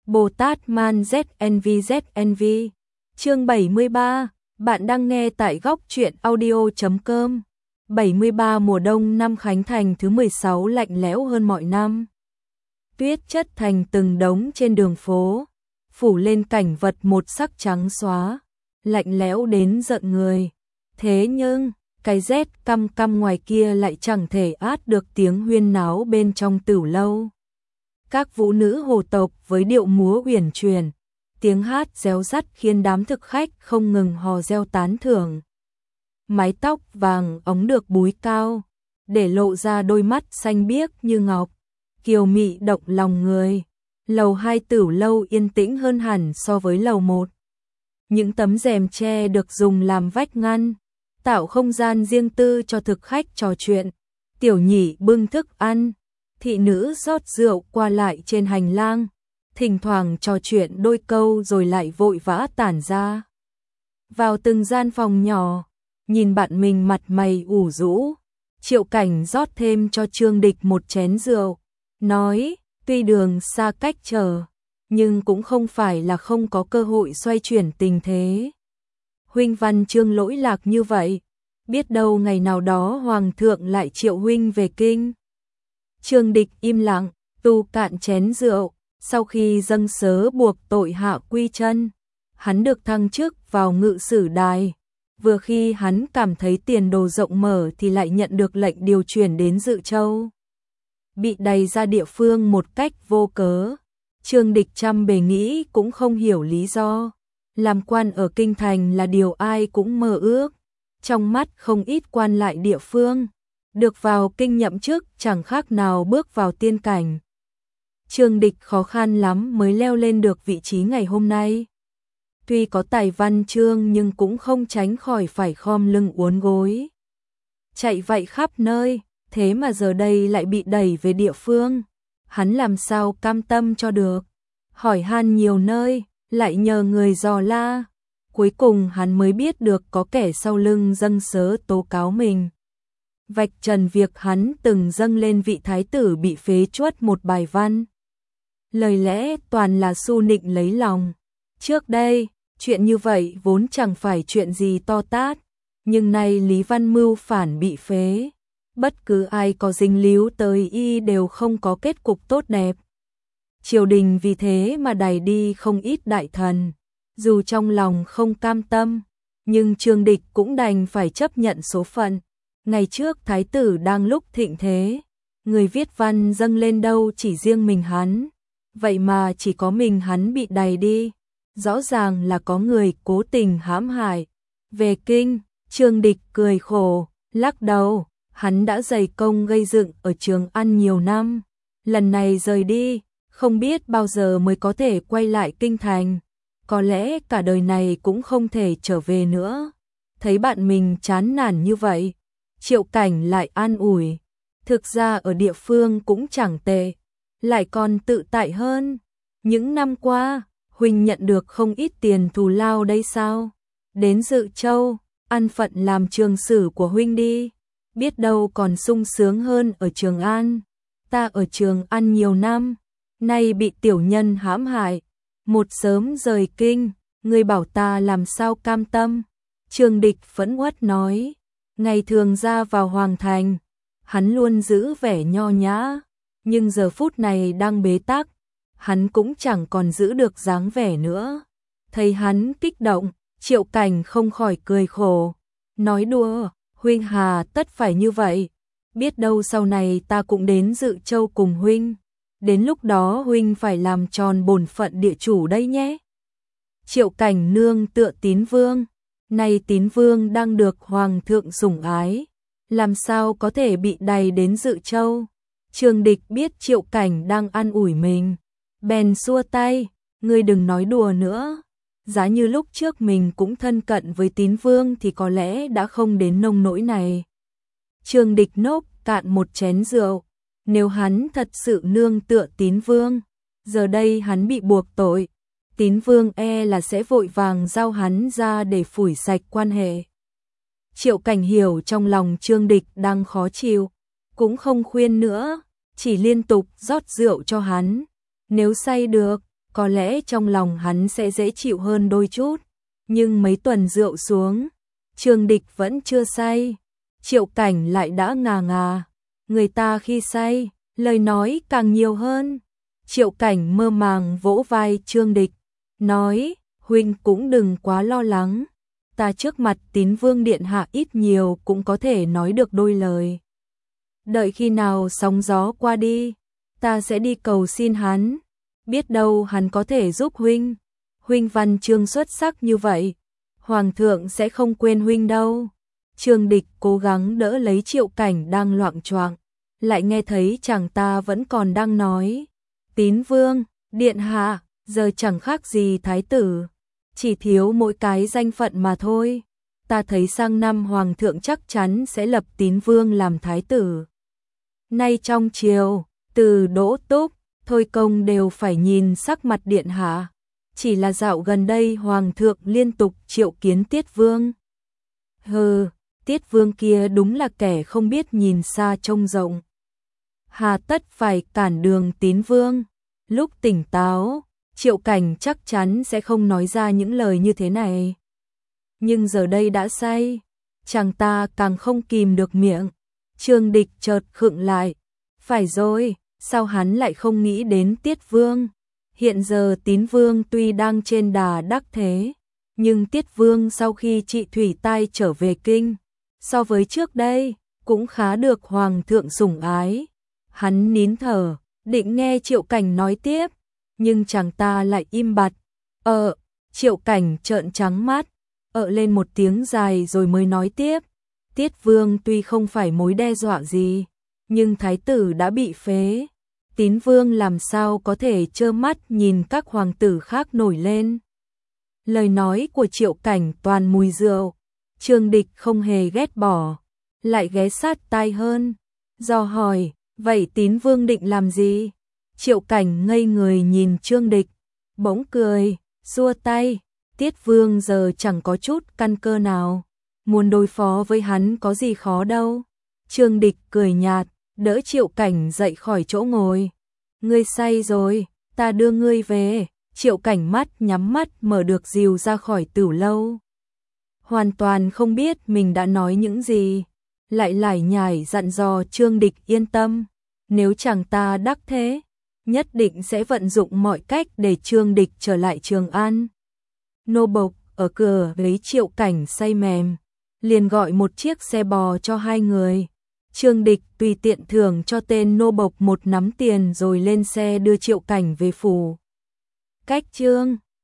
Bồ Tát Man ZNV. Chương 73, bạn đang nghe tại góc truyện audio.com. 73 mùa đông năm Khánh Thành thứ 16 lạnh lẽo hơn mọi năm. Tuyết chất thành từng đống trên đường phố, phủ lên cảnh vật một sắc trắng xóa, lạnh lẽo đến giận người. Thế nhưng, cái rét căm căm ngoài kia lại chẳng thể át được tiếng huyên náo bên trong tửu lâu. Các vũ nữ hồ tộc với điệu múa uyển chuyển, tiếng hát réo rắt khiến đám thực khách không ngừng hò reo tán thưởng. Mái tóc vàng óng được búi cao, để lộ ra đôi mắt xanh biếc như ngọc, kiều mị động lòng người. Lầu 2 tửu lâu yên tĩnh hơn hẳn so với lầu 1. Những tấm rèm tre được dùng làm vách ngăn, tạo không gian riêng tư cho thực khách trò chuyện. Tiểu nhị bưng thức ăn, thị nữ rót rượu qua lại trên hành lang, thỉnh thoảng trò chuyện đôi câu rồi lại vội vã tản ra. Vào từng gian phòng nhỏ, nhìn bạn mình mặt mày ủ rũ, Triệu Cảnh rót thêm cho Trương Địch một chén rượu, nói, tuy đường xa cách trở, nhưng cũng không phải là không có cơ hội xoay chuyển tình thế. Huynh văn chương lỗi lạc như vậy, biết đâu ngày nào đó Hoàng thượng lại triệu huynh về kinh. Trương Địch im lặng, tu cạn chén rượu, sau khi dâng sớ buộc tội hạ quy chân, hắn được thăng chức vào ngự sử đài. Vừa khi hắn cảm thấy tiền đồ rộng mở thì lại nhận được lệnh điều chuyển đến Dự Châu. Bị đày ra địa phương một cách vô cớ, Trương Địch trăm bề nghĩ cũng không hiểu lý do. Làm quan ở kinh thành là điều ai cũng mơ ước, trong mắt không ít quan lại địa phương, được vào kinh nhậm chức chẳng khác nào bước vào tiên cảnh. Trương Địch khó khăn lắm mới leo lên được vị trí ngày hôm nay. Tuy có tài văn chương nhưng cũng không tránh khỏi phải khom lưng uốn gối. Chạy vậy khắp nơi, thế mà giờ đây lại bị đẩy về địa phương. Hắn làm sao cam tâm cho được. Hỏi han nhiều nơi, lại nhờ người dò la. Cuối cùng hắn mới biết được có kẻ sau lưng dâng sớ tố cáo mình. Vạch trần việc hắn từng dâng lên vị thái tử bị phế truất một bài văn. Lời lẽ toàn là su nịnh lấy lòng. Trước đây, chuyện như vậy vốn chẳng phải chuyện gì to tát, nhưng nay Lý Văn Mưu phản bị phế. Bất cứ ai có dính líu tới y đều không có kết cục tốt đẹp. Triều đình vì thế mà đày đi không ít đại thần. Dù trong lòng không cam tâm, nhưng Trương Địch cũng đành phải chấp nhận số phận. Ngày trước thái tử đang lúc thịnh thế, người viết văn dâng lên đâu chỉ riêng mình hắn. Vậy mà chỉ có mình hắn bị đày đi. Rõ ràng là có người cố tình hãm hại. Về kinh, Trương Địch cười khổ, lắc đầu. Hắn đã dày công gây dựng ở Trường An nhiều năm. Lần này rời đi, không biết bao giờ mới có thể quay lại kinh thành. Có lẽ cả đời này cũng không thể trở về nữa. Thấy bạn mình chán nản như vậy, Triệu Cảnh lại an ủi. Thực ra ở địa phương cũng chẳng tệ, lại còn tự tại hơn. Những năm qua, huynh nhận được không ít tiền thù lao đây sao? Đến Dự Châu, ăn phận làm trường sử của huynh đi. Biết đâu còn sung sướng hơn ở Trường An. Ta ở Trường An nhiều năm, nay bị tiểu nhân hãm hại. Một sớm rời kinh, ngươi bảo ta làm sao cam tâm. Trương Địch phẫn uất nói, ngày thường ra vào hoàng thành, hắn luôn giữ vẻ nho nhã, nhưng giờ phút này đang bế tắc, hắn cũng chẳng còn giữ được dáng vẻ nữa. Thấy hắn kích động, Triệu Cảnh không khỏi cười khổ, nói đùa, huynh hà tất phải như vậy, biết đâu sau này ta cũng đến Dự Châu cùng huynh. Đến lúc đó huynh phải làm tròn bổn phận địa chủ đây nhé. Triệu Cảnh nương tựa Tín Vương, nay Tín Vương đang được Hoàng thượng sủng ái, làm sao có thể bị đày đến Dự Châu. Trương Địch biết Triệu Cảnh đang an ủi mình, bèn xua tay, ngươi đừng nói đùa nữa. Giá như lúc trước mình cũng thân cận với Tín Vương thì có lẽ đã không đến nông nỗi này. Trương Địch nốc cạn một chén rượu. Nếu hắn thật sự nương tựa Tín Vương, giờ đây hắn bị buộc tội, Tín Vương e là sẽ vội vàng giao hắn ra để phủi sạch quan hệ. Triệu Cảnh hiểu trong lòng Trương Địch đang khó chịu, cũng không khuyên nữa, chỉ liên tục rót rượu cho hắn. Nếu say được, có lẽ trong lòng hắn sẽ dễ chịu hơn đôi chút. Nhưng mấy tuần rượu xuống, Trương Địch vẫn chưa say. Triệu Cảnh lại đã ngà ngà. Người ta khi say, lời nói càng nhiều hơn. Triệu Cảnh mơ màng vỗ vai Trương Địch, nói, huynh cũng đừng quá lo lắng. Ta trước mặt Tín Vương điện hạ ít nhiều cũng có thể nói được đôi lời. Đợi khi nào sóng gió qua đi, ta sẽ đi cầu xin hắn. Biết đâu hắn có thể giúp huynh. Huynh văn chương xuất sắc như vậy, Hoàng thượng sẽ không quên huynh đâu. Trương Địch cố gắng đỡ lấy Triệu Cảnh đang loạng choạng, lại nghe thấy chàng ta vẫn còn đang nói. Tín Vương, điện hạ, giờ chẳng khác gì thái tử, chỉ thiếu mỗi cái danh phận mà thôi. Ta thấy sang năm Hoàng thượng chắc chắn sẽ lập Tín Vương làm thái tử. Nay trong triều, từ Đỗ Túc, Thôi Công đều phải nhìn sắc mặt điện hạ. Chỉ là dạo gần đây Hoàng thượng liên tục triệu kiến Tiết Vương. Hừ, Tiết Vương kia đúng là kẻ không biết nhìn xa trông rộng. Hà tất phải cản đường Tín Vương. Lúc tỉnh táo, Triệu Cảnh chắc chắn sẽ không nói ra những lời như thế này. Nhưng giờ đây đã say, chàng ta càng không kìm được miệng. Trương Địch chợt khựng lại. Phải rồi, sao hắn lại không nghĩ đến Tiết Vương? Hiện giờ Tín Vương tuy đang trên đà đắc thế, nhưng Tiết Vương sau khi trị thủy tai trở về kinh, so với trước đây, cũng khá được Hoàng thượng sủng ái. Hắn nín thở, định nghe Triệu Cảnh nói tiếp, nhưng chàng ta lại im bặt. Triệu Cảnh trợn trắng mắt, lên một tiếng dài rồi mới nói tiếp. Tiết Vương tuy không phải mối đe dọa gì, nhưng thái tử đã bị phế. Tín Vương làm sao có thể trơ mắt nhìn các hoàng tử khác nổi lên. Lời nói của Triệu Cảnh toàn mùi rượu. Trương Địch không hề ghét bỏ, lại ghé sát tai hơn, dò hỏi, vậy Tín Vương định làm gì? Triệu Cảnh ngây người nhìn Trương Địch, bỗng cười, xua tay. Tiết Vương giờ chẳng có chút căn cơ nào, muốn đối phó với hắn có gì khó đâu. Trương Địch cười nhạt, đỡ Triệu Cảnh dậy khỏi chỗ ngồi. Ngươi say rồi, ta đưa ngươi về. Triệu Cảnh mắt nhắm mắt mở được dìu ra khỏi tửu lâu. Hoàn toàn không biết mình đã nói những gì, lại lải nhải dặn dò Trương Địch yên tâm. Nếu chàng ta đắc thế, nhất định sẽ vận dụng mọi cách để Trương Địch trở lại Trường An. Nô bộc ở cửa lấy Triệu Cảnh say mềm, liền gọi một chiếc xe bò cho hai người. Trương Địch tùy tiện thưởng cho tên nô bộc một nắm tiền rồi lên xe đưa Triệu Cảnh về phủ. Cách chương